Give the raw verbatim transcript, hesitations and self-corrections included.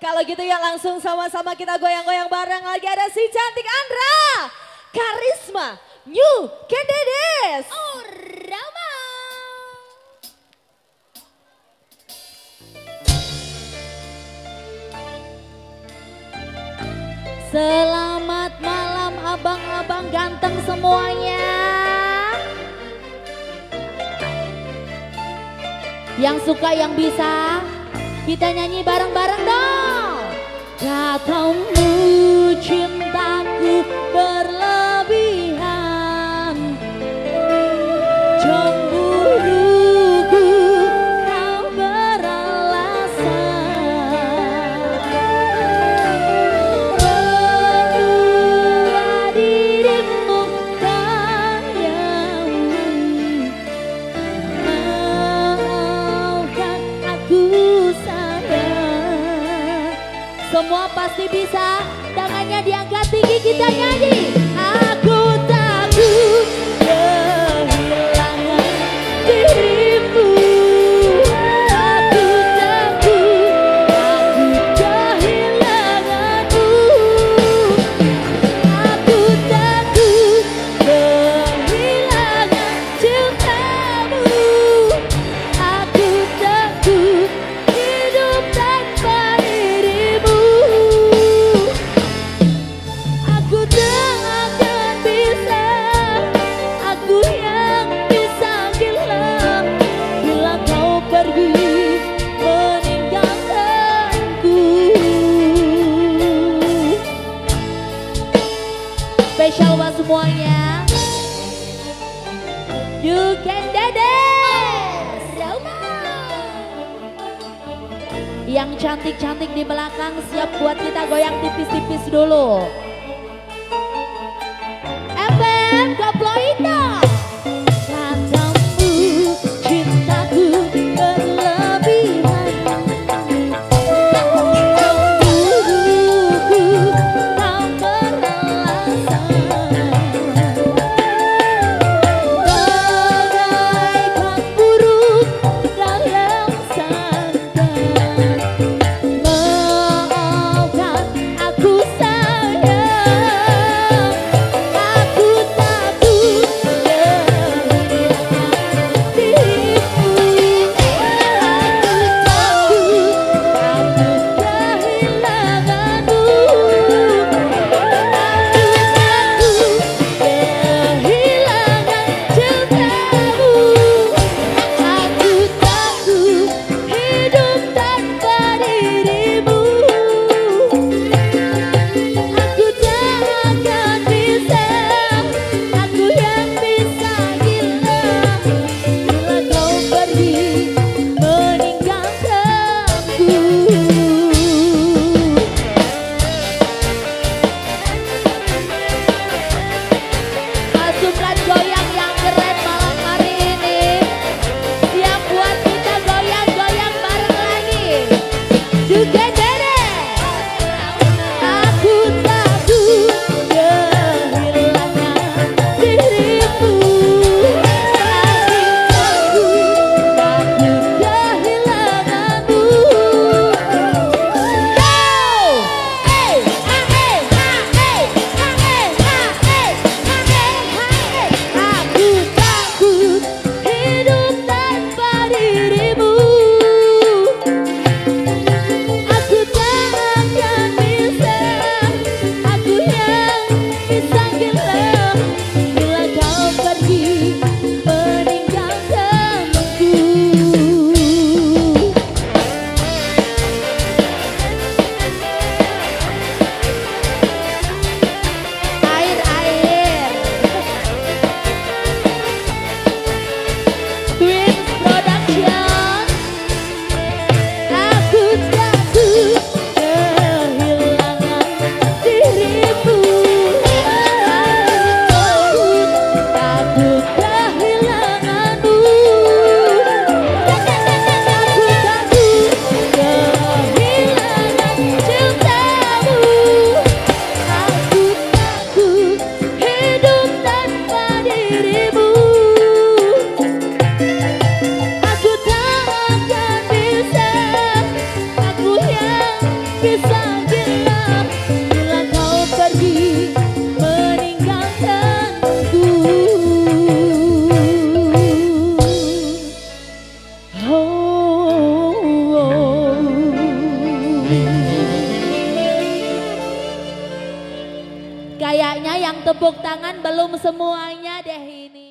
Kalau gitu ya langsung sama-sama kita goyang-goyang bareng. Lagi ada si cantik Andra, Karisma, New Kendedes. Oh, Rama. Selamat malam abang-abang ganteng semuanya. Yang suka yang bisa, kita nyanyi bareng-bareng dong. Katamu cintaku berlebihan, cemburuku kau beralasan. Kedua dirimu kayakmu, maafkan aku sayang. Semua pasti bisa, tangannya diangkat tinggi kita nyanyi. Aku takut kehilangan dirimu. Aku takut, aku kehilanganmu. Aku takut kehilangan cintamu. Aku takut hidup tanpa dirimu. Aku tak akan bisa, aku yang bisa gila bila kau pergi meninggalkanku. Spesial buat semuanya. You can dance. Yang cantik-cantik di belakang siap buat kita goyang tipis-tipis dulu. F M koploin dong. Katamu cintaku berlebihan, cemburuku kau beralasan. Bagaikan burung dalam sangkar, maafkan aku sayang. Aku takut bisa gelap bila kau pergi meninggalkanku. Oh, oh. Kayaknya yang tepuk tangan belum semuanya deh ini.